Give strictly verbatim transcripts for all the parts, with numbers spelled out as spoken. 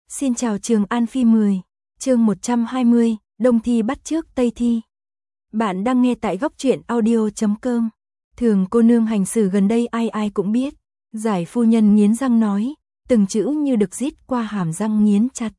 Xin chào Trường An Phi mười, chương một trăm hai mươi, Đông thi bắt trước Tây thi. Bạn đang nghe tại góc truyện audio chấm com. Thường cô nương hành xử gần đây ai ai cũng biết. Giải phu nhân nghiến răng nói, từng chữ như được rít qua hàm răng nghiến chặt.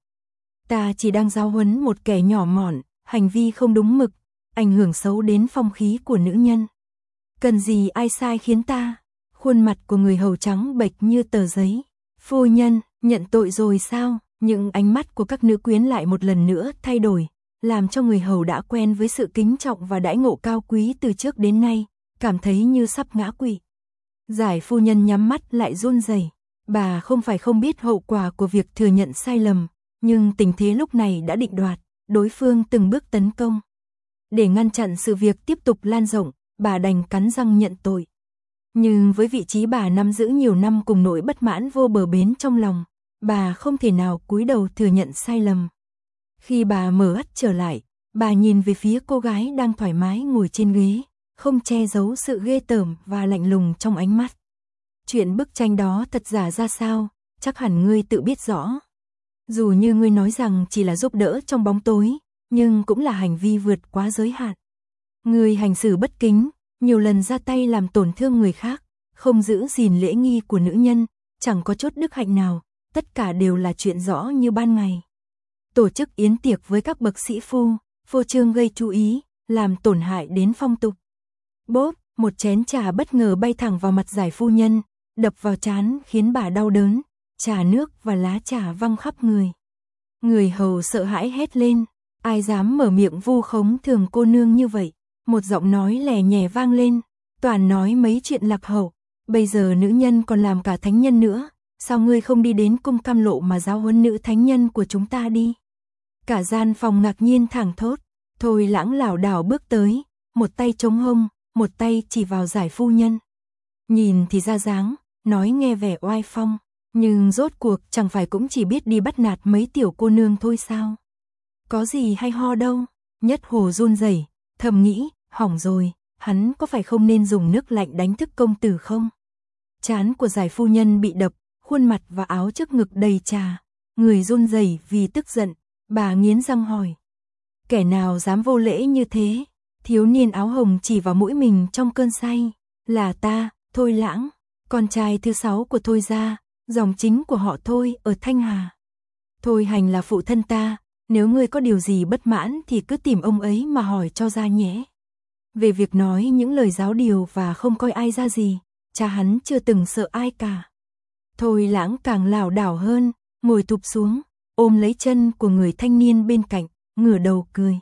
Ta chỉ đang giáo huấn một kẻ nhỏ mọn, hành vi không đúng mực, ảnh hưởng xấu đến phong khí của nữ nhân. Cần gì ai sai khiến ta? Khuôn mặt của người hầu trắng bệch như tờ giấy. Phu nhân, nhận tội rồi sao? Nhưng ánh mắt của các nữ quyến lại một lần nữa thay đổi, làm cho người hầu đã quen với sự kính trọng và đãi ngộ cao quý từ trước đến nay, cảm thấy như sắp ngã quỵ. Giải phu nhân nhắm mắt lại run rẩy. Bà không phải không biết hậu quả của việc thừa nhận sai lầm, nhưng tình thế lúc này đã định đoạt, đối phương từng bước tấn công. Để ngăn chặn sự việc tiếp tục lan rộng, bà đành cắn răng nhận tội. Nhưng với vị trí bà nắm giữ nhiều năm cùng nỗi bất mãn vô bờ bến trong lòng, bà không thể nào cúi đầu thừa nhận sai lầm. Khi bà mở mắt trở lại, bà nhìn về phía cô gái đang thoải mái ngồi trên ghế, không che giấu sự ghê tởm và lạnh lùng trong ánh mắt. Chuyện bức tranh đó thật giả ra sao, chắc hẳn ngươi tự biết rõ. Dù như ngươi nói rằng chỉ là giúp đỡ trong bóng tối, nhưng cũng là hành vi vượt quá giới hạn. Ngươi hành xử bất kính, nhiều lần ra tay làm tổn thương người khác, không giữ gìn lễ nghi của nữ nhân, chẳng có chút đức hạnh nào, tất cả đều là chuyện rõ như ban ngày. Tổ chức yến tiệc với các bậc sĩ phu, phô trương gây chú ý, làm tổn hại đến phong tục. Bốp, một chén trà bất ngờ bay thẳng vào mặt giải phu nhân, đập vào trán khiến bà đau đớn, trà nước và lá trà văng khắp người. Người hầu sợ hãi hét lên, ai dám mở miệng vu khống Thường cô nương như vậy. Một giọng nói lè nhè vang lên, toàn nói mấy chuyện lạc hậu, bây giờ nữ nhân còn làm cả thánh nhân nữa, sao ngươi không đi đến cung Cam Lộ mà giáo huấn nữ thánh nhân của chúng ta đi? Cả gian phòng ngạc nhiên thảng thốt. Thôi Lãng lảo đảo bước tới, một tay chống hông, một tay chỉ vào giải phu nhân. Nhìn thì ra dáng, nói nghe vẻ oai phong, nhưng rốt cuộc chẳng phải cũng chỉ biết đi bắt nạt mấy tiểu cô nương thôi sao? Có gì hay ho đâu. Nhất Hồ run rẩy, thầm nghĩ, hỏng rồi, hắn có phải không nên dùng nước lạnh đánh thức công tử không? Trán của giải phu nhân bị đập, khuôn mặt và áo trước ngực đầy trà, người run rẩy vì tức giận, bà nghiến răng hỏi. Kẻ nào dám vô lễ như thế? Thiếu niên áo hồng chỉ vào mũi mình trong cơn say. Là ta, Thôi Lãng, con trai thứ sáu của Thôi gia, dòng chính của họ Thôi ở Thanh Hà. Thôi Hành là phụ thân ta, nếu ngươi có điều gì bất mãn thì cứ tìm ông ấy mà hỏi cho ra nhé. Về việc nói những lời giáo điều và không coi ai ra gì, cha hắn chưa từng sợ ai cả. Thôi Lãng càng lảo đảo hơn, ngồi thụp xuống, ôm lấy chân của người thanh niên bên cạnh, ngửa đầu cười.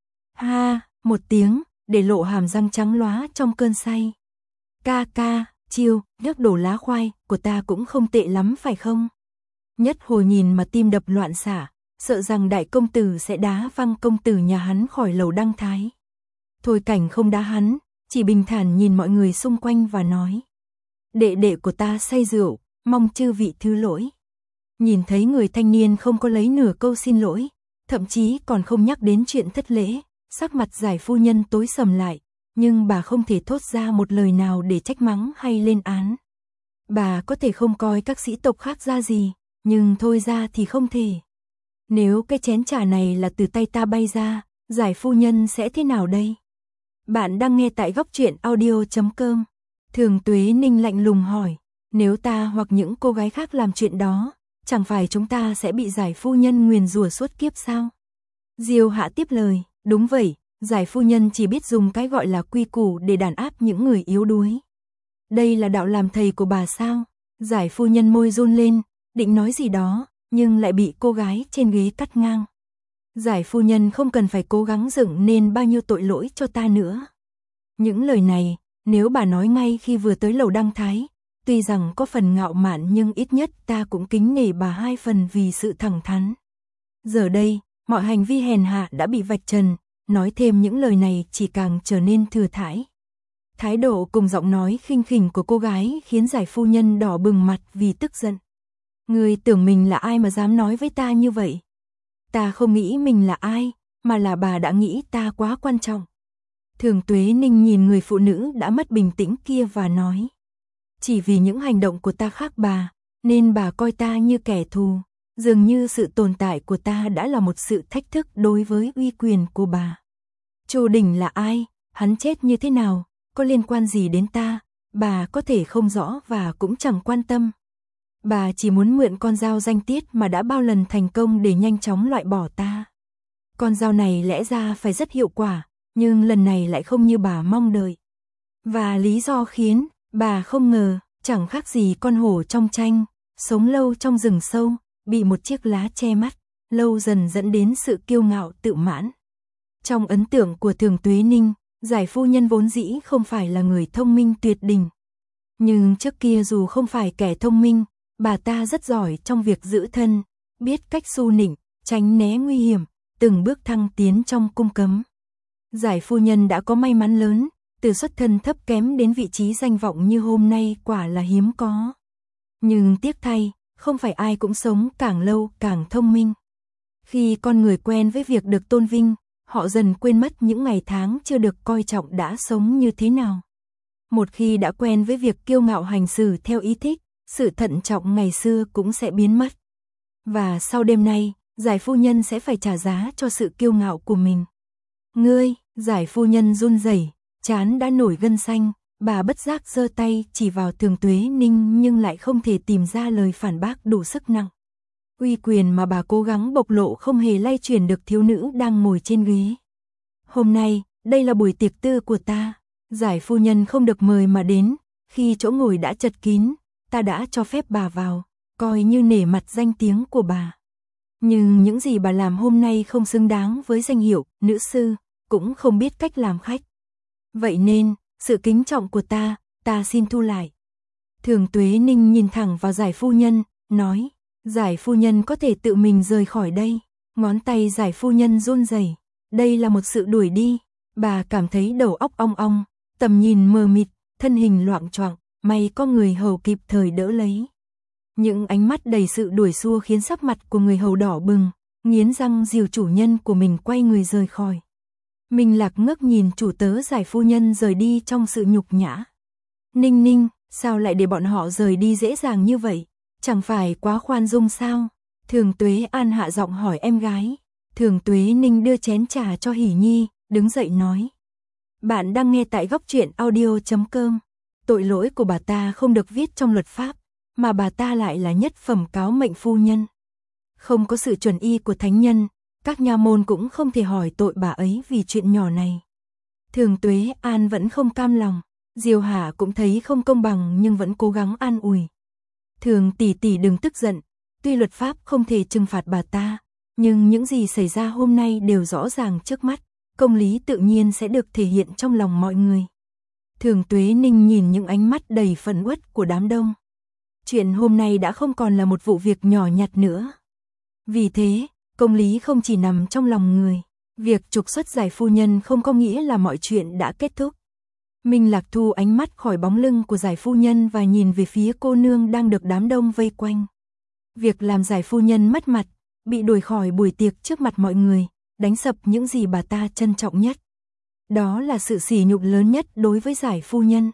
Ha, một tiếng, để lộ hàm răng trắng lóa trong cơn say. Ca ca, chiêu, nước đổ lá khoai của ta cũng không tệ lắm phải không? Nhất Hồ nhìn mà tim đập loạn xạ, sợ rằng đại công tử sẽ đá văng công tử nhà hắn khỏi lầu Đăng Thái. Thôi Cảnh không đá hắn, chỉ bình thản nhìn mọi người xung quanh và nói. Đệ đệ của ta say rượu, mong chư vị thứ lỗi. Nhìn thấy người thanh niên không có lấy nửa câu xin lỗi, thậm chí còn không nhắc đến chuyện thất lễ, sắc mặt giải phu nhân tối sầm lại, nhưng bà không thể thốt ra một lời nào để trách mắng hay lên án. Bà có thể không coi các sĩ tộc khác ra gì, nhưng Thôi ra thì không thể. Nếu cái chén trà này là từ tay ta bay ra, giải phu nhân sẽ thế nào đây? Bạn đang nghe tại góc truyện audio chấm com. Thường Tuế Ninh lạnh lùng hỏi, nếu ta hoặc những cô gái khác làm chuyện đó, chẳng phải chúng ta sẽ bị giải phu nhân nguyền rủa suốt kiếp sao? Diêu Hạ tiếp lời, đúng vậy, giải phu nhân chỉ biết dùng cái gọi là quy củ để đàn áp những người yếu đuối. Đây là đạo làm thầy của bà sao? Giải phu nhân môi run lên, định nói gì đó, nhưng lại bị cô gái trên ghế cắt ngang. Giải phu nhân không cần phải cố gắng dựng nên bao nhiêu tội lỗi cho ta nữa. Những lời này, nếu bà nói ngay khi vừa tới lầu Đăng Thái, tuy rằng có phần ngạo mạn nhưng ít nhất ta cũng kính nể bà hai phần vì sự thẳng thắn. Giờ đây, mọi hành vi hèn hạ đã bị vạch trần, nói thêm những lời này chỉ càng trở nên thừa thãi. Thái độ cùng giọng nói khinh khỉnh của cô gái khiến giải phu nhân đỏ bừng mặt vì tức giận. Ngươi tưởng mình là ai mà dám nói với ta như vậy? Ta không nghĩ mình là ai, mà là bà đã nghĩ ta quá quan trọng. Thường Tuế Ninh nhìn người phụ nữ đã mất bình tĩnh kia và nói. Chỉ vì những hành động của ta khác bà, nên bà coi ta như kẻ thù. Dường như sự tồn tại của ta đã là một sự thách thức đối với uy quyền của bà. Chu Đình là ai, hắn chết như thế nào, có liên quan gì đến ta, bà có thể không rõ và cũng chẳng quan tâm. Bà chỉ muốn mượn con dao danh tiết mà đã bao lần thành công để nhanh chóng loại bỏ ta. Con dao này lẽ ra phải rất hiệu quả, nhưng lần này lại không như bà mong đợi. Và lý do khiến bà không ngờ, chẳng khác gì con hổ trong tranh, sống lâu trong rừng sâu, bị một chiếc lá che mắt, lâu dần dẫn đến sự kiêu ngạo tự mãn. Trong ấn tượng của Thường Tuế Ninh, Giải phu nhân vốn dĩ không phải là người thông minh tuyệt đỉnh. Nhưng trước kia dù không phải kẻ thông minh, bà ta rất giỏi trong việc giữ thân, biết cách xu nịnh, tránh né nguy hiểm, từng bước thăng tiến trong cung cấm. Giải phu nhân đã có may mắn lớn, từ xuất thân thấp kém đến vị trí danh vọng như hôm nay quả là hiếm có. Nhưng tiếc thay, không phải ai cũng sống càng lâu càng thông minh. Khi con người quen với việc được tôn vinh, họ dần quên mất những ngày tháng chưa được coi trọng đã sống như thế nào. Một khi đã quen với việc kiêu ngạo hành xử theo ý thích, sự thận trọng ngày xưa cũng sẽ biến mất. Và sau đêm nay, Giải phu nhân sẽ phải trả giá cho sự kiêu ngạo của mình. Ngươi, Giải phu nhân run rẩy, trán đã nổi gân xanh, bà bất giác giơ tay chỉ vào Thường Tuế Ninh nhưng lại không thể tìm ra lời phản bác đủ sức nặng. Uy quyền mà bà cố gắng bộc lộ không hề lay chuyển được thiếu nữ đang ngồi trên ghế. Hôm nay, đây là buổi tiệc tư của ta, Giải phu nhân không được mời mà đến, khi chỗ ngồi đã chật kín, ta đã cho phép bà vào, coi như nể mặt danh tiếng của bà. Nhưng những gì bà làm hôm nay không xứng đáng với danh hiệu nữ sư, cũng không biết cách làm khách. Vậy nên, sự kính trọng của ta, ta xin thu lại. Thường Tuế Ninh nhìn thẳng vào Giải phu nhân, nói, Giải phu nhân có thể tự mình rời khỏi đây. Ngón tay Giải phu nhân run rẩy, đây là một sự đuổi đi. Bà cảm thấy đầu óc ong ong, tầm nhìn mờ mịt, thân hình loạng choạng, may có người hầu kịp thời đỡ lấy. Những ánh mắt đầy sự đuổi xua khiến sắc mặt của người hầu đỏ bừng, nghiến răng dìu chủ nhân của mình quay người rời khỏi. Minh Lạc ngước nhìn chủ tớ Giải phu nhân rời đi trong sự nhục nhã. Ninh Ninh, sao lại để bọn họ rời đi dễ dàng như vậy? Chẳng phải quá khoan dung sao? Thường Tuế An hạ giọng hỏi em gái. Thường Tuế Ninh đưa chén trà cho Hỷ Nhi, đứng dậy nói. Bạn đang nghe tại góc truyện audio chấm com. Tội lỗi của bà ta không được viết trong luật pháp, mà bà ta lại là nhất phẩm cáo mệnh phu nhân. Không có sự chuẩn y của thánh nhân, các nha môn cũng không thể hỏi tội bà ấy vì chuyện nhỏ này. Thường Tuế An vẫn không cam lòng, Diêu Hà cũng thấy không công bằng nhưng vẫn cố gắng an ủi. Thường tỷ tỷ đừng tức giận, tuy luật pháp không thể trừng phạt bà ta, nhưng những gì xảy ra hôm nay đều rõ ràng trước mắt, công lý tự nhiên sẽ được thể hiện trong lòng mọi người. Thường Tuế Ninh nhìn những ánh mắt đầy phẫn uất của đám đông. Chuyện hôm nay đã không còn là một vụ việc nhỏ nhặt nữa. Vì thế, công lý không chỉ nằm trong lòng người, việc trục xuất Giải phu nhân không có nghĩa là mọi chuyện đã kết thúc. Minh Lạc thu ánh mắt khỏi bóng lưng của Giải phu nhân và nhìn về phía cô nương đang được đám đông vây quanh. Việc làm Giải phu nhân mất mặt, bị đuổi khỏi buổi tiệc trước mặt mọi người, đánh sập những gì bà ta trân trọng nhất. Đó là sự sỉ nhục lớn nhất đối với Giải phu nhân.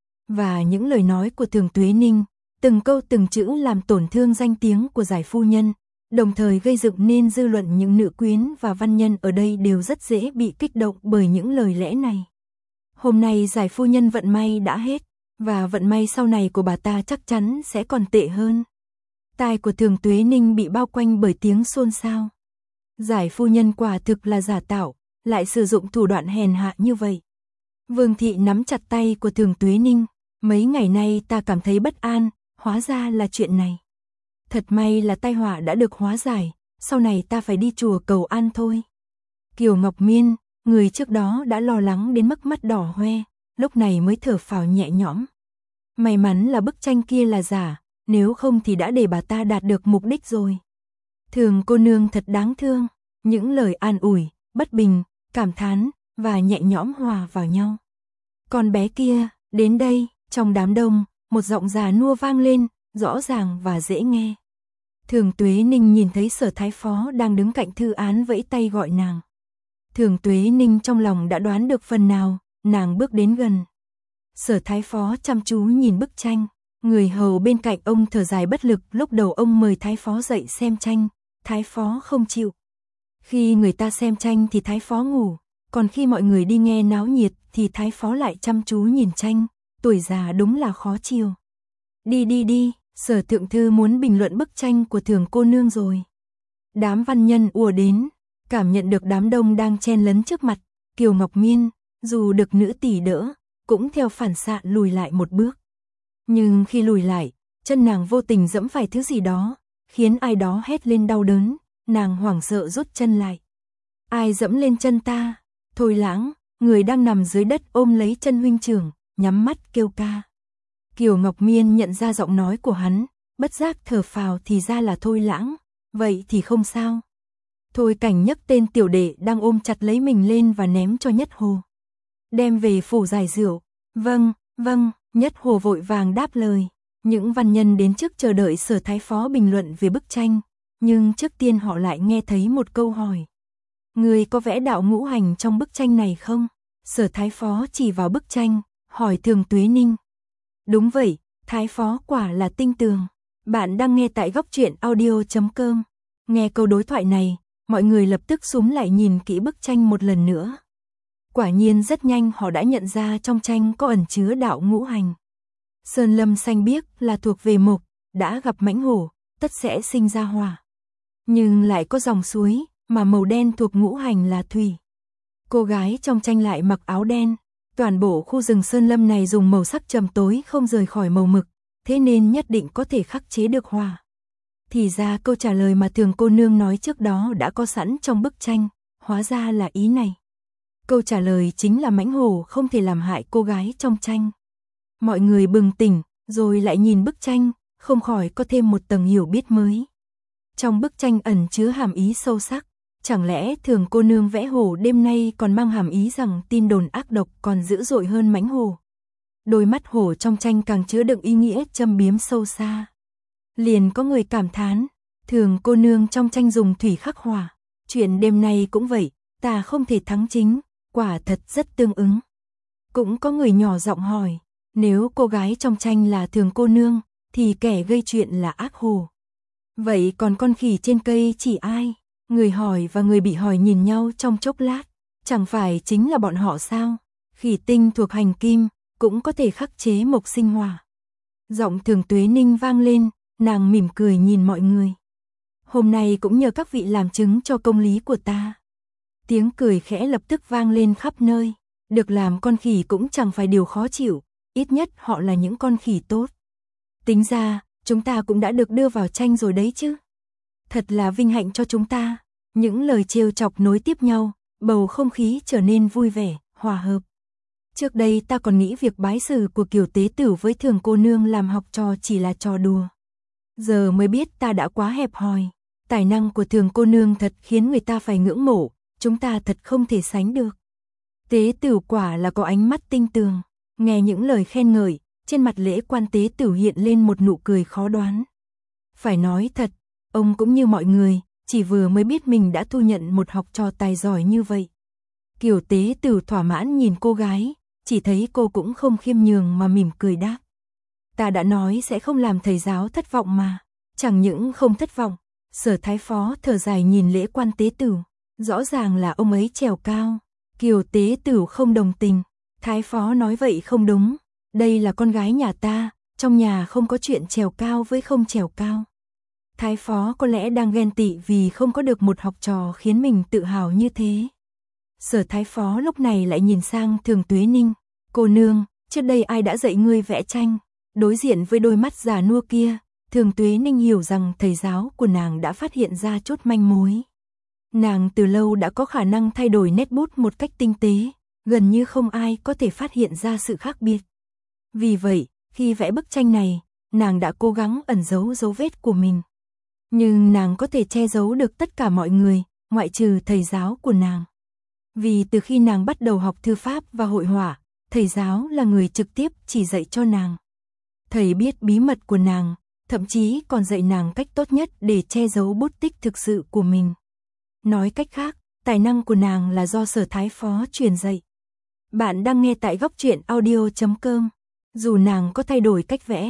Và những lời nói của Thường Tuế Ninh, từng câu từng chữ làm tổn thương danh tiếng của Giải phu nhân, đồng thời gây dựng nên dư luận những nữ quyến và văn nhân ở đây đều rất dễ bị kích động bởi những lời lẽ này. Hôm nay Giải phu nhân vận may đã hết, và vận may sau này của bà ta chắc chắn sẽ còn tệ hơn. Tai của Thường Tuế Ninh bị bao quanh bởi tiếng xôn xao. Giải phu nhân quả thực là giả tạo, lại sử dụng thủ đoạn hèn hạ như vậy. Vương thị nắm chặt tay của Thường Tuế Ninh, mấy ngày nay ta cảm thấy bất an, hóa ra là chuyện này. Thật may là tai họa đã được hóa giải, sau này ta phải đi chùa cầu an thôi. Kiều Ngọc Miên, người trước đó đã lo lắng đến mức mắt đỏ hoe, lúc này mới thở phào nhẹ nhõm. May mắn là bức tranh kia là giả, nếu không thì đã để bà ta đạt được mục đích rồi. Thường cô nương thật đáng thương, những lời an ủi, bất bình, cảm thán và nhẹ nhõm hòa vào nhau. Con bé kia, đến đây, trong đám đông, một giọng già nua vang lên, rõ ràng và dễ nghe. Thường Tuế Ninh nhìn thấy Sở Thái Phó đang đứng cạnh thư án vẫy tay gọi nàng. Thường Tuế Ninh trong lòng đã đoán được phần nào, nàng bước đến gần. Sở Thái Phó chăm chú nhìn bức tranh, Người hầu bên cạnh ông thở dài bất lực, lúc đầu ông mời Thái Phó dậy xem tranh, Thái Phó không chịu. Khi người ta xem tranh thì Thái Phó ngủ, còn khi mọi người đi nghe náo nhiệt thì Thái Phó lại chăm chú nhìn tranh, tuổi già đúng là khó chiều. Đi đi đi, Sở thượng thư muốn bình luận bức tranh của Thường cô nương rồi. Đám văn nhân ùa đến, cảm nhận được đám đông đang chen lấn trước mặt, Kiều Ngọc Miên, dù được nữ tỷ đỡ, cũng theo phản xạ lùi lại một bước. Nhưng khi lùi lại, chân nàng vô tình dẫm phải thứ gì đó, khiến ai đó hét lên đau đớn, nàng hoảng sợ rút chân lại. Ai dẫm lên chân ta? Thôi Lãng, người đang nằm dưới đất ôm lấy chân huynh trưởng, nhắm mắt kêu ca. Kiều Ngọc Miên nhận ra giọng nói của hắn, bất giác thở phào, thì ra là Thôi Lãng, vậy thì không sao. Thôi Cảnh nhấc tên tiểu đệ đang ôm chặt lấy mình lên và ném cho Nhất Hồ. Đem về phủ giải rượu. Vâng, vâng, Nhất Hồ vội vàng đáp lời. Những văn nhân đến trước chờ đợi Sở Thái Phó bình luận về bức tranh, nhưng trước tiên họ lại nghe thấy một câu hỏi. Người có vẽ đạo ngũ hành trong bức tranh này không? Sở Thái Phó chỉ vào bức tranh, hỏi Thường Tuế Ninh. Đúng vậy, Thái Phó quả là tinh tường. Bạn đang nghe tại góc truyện audio chấm com. Nghe câu đối thoại này, mọi người lập tức xúm lại nhìn kỹ bức tranh một lần nữa. Quả nhiên rất nhanh họ đã nhận ra trong tranh có ẩn chứa đạo ngũ hành. Sơn lâm xanh biếc là thuộc về mộc, đã gặp mãnh hổ, tất sẽ sinh ra hỏa. Nhưng lại có dòng suối, mà màu đen thuộc ngũ hành là thủy. Cô gái trong tranh lại mặc áo đen. Toàn bộ khu rừng sơn lâm này dùng màu sắc trầm tối không rời khỏi màu mực, thế nên nhất định có thể khắc chế được hỏa. Thì ra câu trả lời mà Thường cô nương nói trước đó đã có sẵn trong bức tranh, hóa ra là ý này. Câu trả lời chính là mãnh hổ không thể làm hại cô gái trong tranh. Mọi người bừng tỉnh, rồi lại nhìn bức tranh, không khỏi có thêm một tầng hiểu biết mới. Trong bức tranh ẩn chứa hàm ý sâu sắc, chẳng lẽ Thường cô nương vẽ hổ đêm nay còn mang hàm ý rằng tin đồn ác độc còn dữ dội hơn mãnh hổ. Đôi mắt hổ trong tranh càng chứa đựng ý nghĩa châm biếm sâu xa. Liền có người cảm thán, Thường cô nương trong tranh dùng thủy khắc hỏa, chuyện đêm nay cũng vậy, ta không thể thắng chính, quả thật rất tương ứng. Cũng có người nhỏ giọng hỏi, nếu cô gái trong tranh là Thường cô nương, thì kẻ gây chuyện là ác hổ. Vậy còn con khỉ trên cây chỉ ai? Người hỏi và người bị hỏi nhìn nhau trong chốc lát, chẳng phải chính là bọn họ sao? Khỉ tinh thuộc hành kim, cũng có thể khắc chế mộc sinh hỏa. Giọng Thường Tuế Ninh vang lên, nàng mỉm cười nhìn mọi người. Hôm nay cũng nhờ các vị làm chứng cho công lý của ta. Tiếng cười khẽ lập tức vang lên khắp nơi, được làm con khỉ cũng chẳng phải điều khó chịu, ít nhất họ là những con khỉ tốt. Tính ra, chúng ta cũng đã được đưa vào tranh rồi đấy chứ. Thật là vinh hạnh cho chúng ta. Những lời trêu chọc nối tiếp nhau, bầu không khí trở nên vui vẻ, hòa hợp. Trước đây ta còn nghĩ việc bái sử của Kiều Tế Tử với Thường cô nương làm học trò chỉ là trò đùa. Giờ mới biết ta đã quá hẹp hòi. Tài năng của Thường cô nương thật khiến người ta phải ngưỡng mộ, chúng ta thật không thể sánh được. Tế Tử quả là có ánh mắt tinh tường. Nghe những lời khen ngợi, trên mặt Lễ Quan Tế Tử hiện lên một nụ cười khó đoán. Phải nói thật, ông cũng như mọi người, chỉ vừa mới biết mình đã thu nhận một học trò tài giỏi như vậy. Kiều Tế Tử thỏa mãn nhìn cô gái, chỉ thấy cô cũng không khiêm nhường mà mỉm cười đáp. Ta đã nói sẽ không làm thầy giáo thất vọng mà. Chẳng những không thất vọng, Sở Thái Phó thở dài nhìn Lễ Quan Tế Tử, rõ ràng là ông ấy trèo cao. Kiều Tế Tử không đồng tình, Thái Phó nói vậy không đúng, đây là con gái nhà ta, trong nhà không có chuyện trèo cao với không trèo cao. Thái Phó có lẽ đang ghen tị vì không có được một học trò khiến mình tự hào như thế. Sở Thái Phó lúc này lại nhìn sang Thường Tuế Ninh, cô nương, trước đây ai đã dạy ngươi vẽ tranh? Đối diện với đôi mắt già nua kia, Thường Tuế Ninh hiểu rằng thầy giáo của nàng đã phát hiện ra chút manh mối. Nàng từ lâu đã có khả năng thay đổi nét bút một cách tinh tế, gần như không ai có thể phát hiện ra sự khác biệt. Vì vậy, khi vẽ bức tranh này, nàng đã cố gắng ẩn giấu dấu vết của mình. Nhưng nàng có thể che giấu được tất cả mọi người, ngoại trừ thầy giáo của nàng. Vì từ khi nàng bắt đầu học thư pháp và hội họa, thầy giáo là người trực tiếp chỉ dạy cho nàng. Thầy biết bí mật của nàng, thậm chí còn dạy nàng cách tốt nhất để che giấu bút tích thực sự của mình. Nói cách khác, tài năng của nàng là do Sở Thái Phó truyền dạy. Bạn đang nghe tại góc truyện audio chấm com. Dù nàng có thay đổi cách vẽ,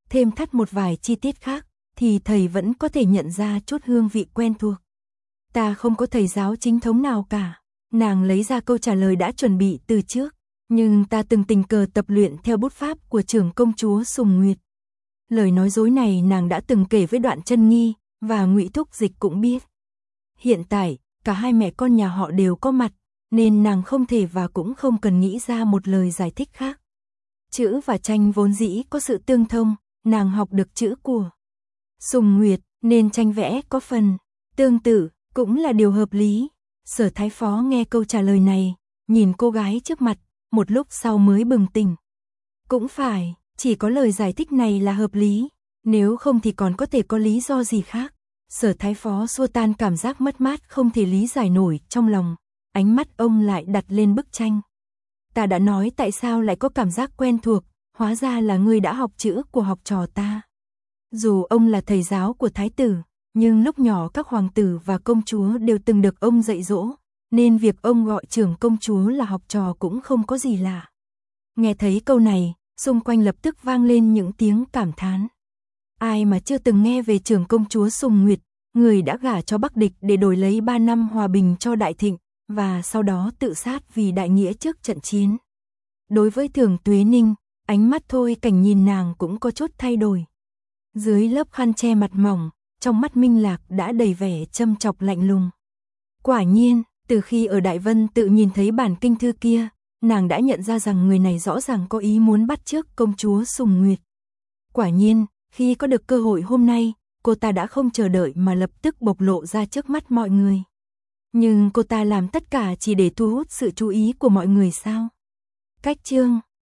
thêm thắt một vài chi tiết khác, thì thầy vẫn có thể nhận ra chút hương vị quen thuộc. Ta không có thầy giáo chính thống nào cả. Nàng lấy ra câu trả lời đã chuẩn bị từ trước, nhưng ta từng tình cờ tập luyện theo bút pháp của trưởng công chúa Sùng Nguyệt. Lời nói dối này nàng đã từng kể với Đoạn Chân Nghi, và Ngụy Thúc Dịch cũng biết. Hiện tại, cả hai mẹ con nhà họ đều có mặt, nên nàng không thể và cũng không cần nghĩ ra một lời giải thích khác. Chữ và tranh vốn dĩ có sự tương thông, nàng học được chữ của Sùng Nguyệt, nên tranh vẽ có phần tương tự, cũng là điều hợp lý. Sở Thái Phó nghe câu trả lời này, nhìn cô gái trước mặt, một lúc sau mới bừng tỉnh. Cũng phải, chỉ có lời giải thích này là hợp lý, nếu không thì còn có thể có lý do gì khác. Sở Thái Phó xua tan cảm giác mất mát không thể lý giải nổi trong lòng, ánh mắt ông lại đặt lên bức tranh. Ta đã nói tại sao lại có cảm giác quen thuộc, hóa ra là ngươi đã học chữ của học trò ta. Dù ông là thầy giáo của thái tử, nhưng lúc nhỏ các hoàng tử và công chúa đều từng được ông dạy dỗ, nên việc ông gọi trưởng công chúa là học trò cũng không có gì lạ. Nghe thấy câu này, xung quanh lập tức vang lên những tiếng cảm thán. Ai mà chưa từng nghe về trưởng công chúa Sùng Nguyệt, người đã gả cho Bắc địch để đổi lấy ba năm hòa bình cho Đại Thịnh, và sau đó tự sát vì đại nghĩa trước trận chiến. Đối với Thường Tuế Ninh, ánh mắt Thôi Cảnh nhìn nàng cũng có chút thay đổi. Dưới lớp khăn che mặt mỏng, trong mắt Minh Lạc đã đầy vẻ châm chọc lạnh lùng. Quả nhiên, từ khi ở Đại Vân tự nhìn thấy bản kinh thư kia, nàng đã nhận ra rằng người này rõ ràng có ý muốn bắt chước công chúa Sùng Nguyệt. Quả nhiên, khi có được cơ hội hôm nay, cô ta đã không chờ đợi mà lập tức bộc lộ ra trước mắt mọi người. Nhưng cô ta làm tất cả chỉ để thu hút sự chú ý của mọi người sao? Cách chương